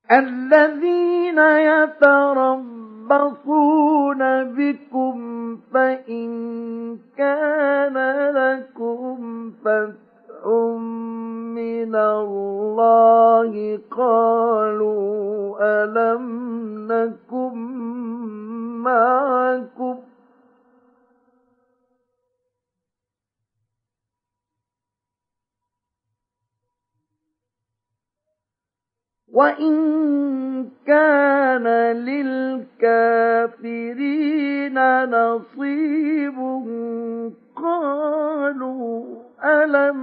الذين يتربصون بكم فإن كان لكم فتح من الله قالوا ألم نكن معكم وإن كان للكافرين نصيب قالوا ألم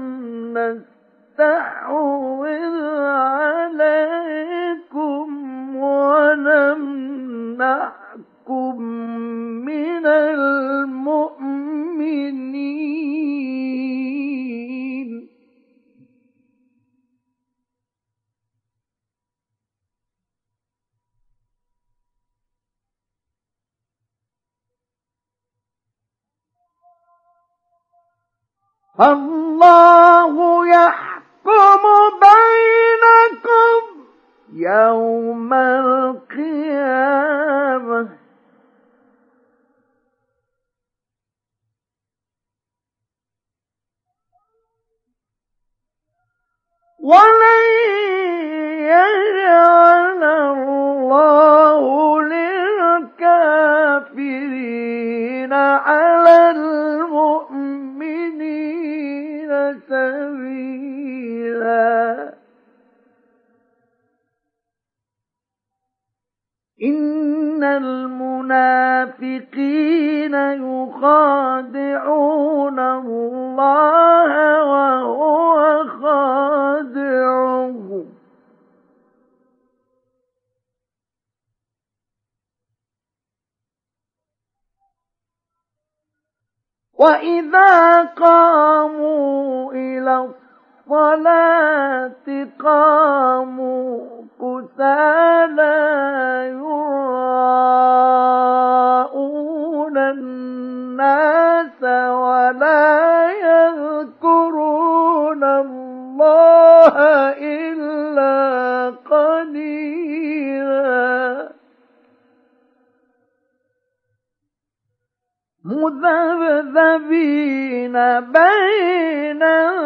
نستحوذ عليكم ونمنعكم من المؤمنين فالله يحكم بينكم يوم القيامة ولن يجعل الله للكافرين على المؤمنين سبيلا إن المنافقين يخادعون الله وهو خادعهم وإذا قاموا إلى الصلاة قاموا كسالى يراءون الناس ولا يذكرون الله إلا قليلا مذبذبين بين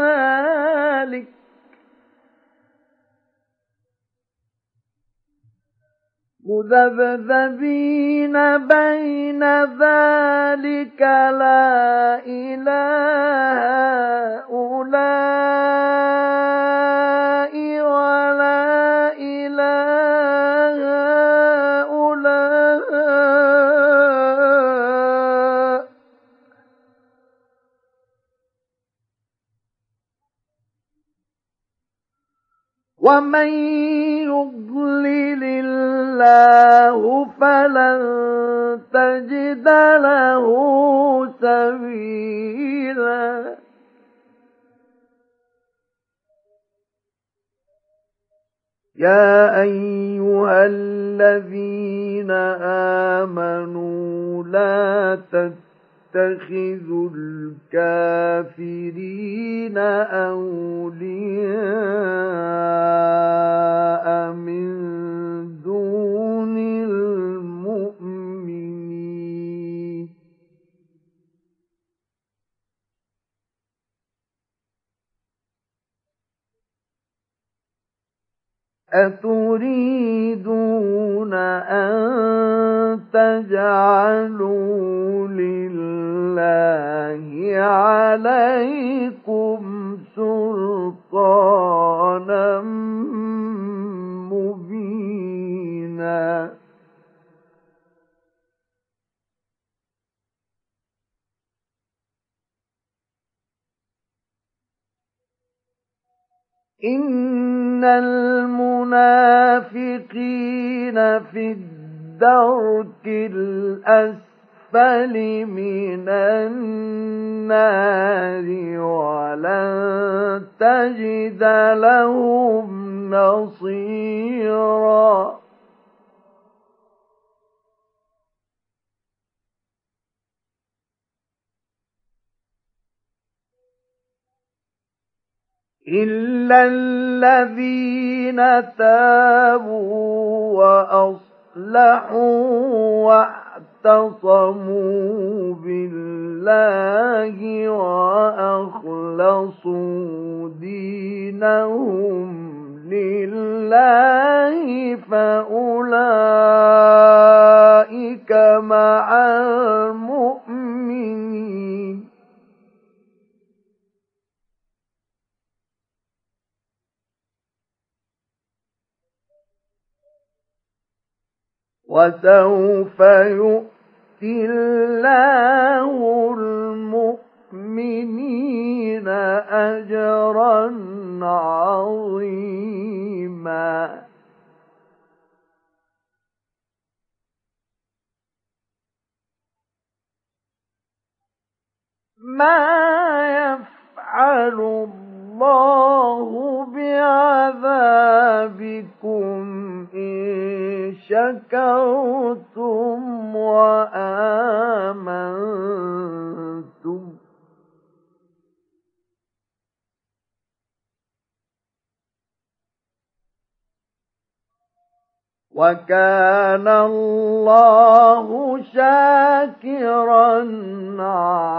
ذلك لا إله هؤلاء ولا إله هؤلاء ومن يضلل الله فلن تجد له سبيلا يا أيها الذين آمنوا لا تتخذوا الكافرين أولياء من دون المؤمنين أتريدون أن تجعلوا لله عليكم سلطانا مبينا إن المنافقين في الدرك الأسفل من النار ولن تجد لهم نصيرا إلا الذين تابوا وأصلحوا واعتصموا بالله وأخلصوا دينهم لله فأولئك مع المؤمنين وسوف يؤتي الله المؤمنين أجرا عظيما ما يفعل الله بعذابكم إن شكرتم وآمنتم وكان الله شاكرا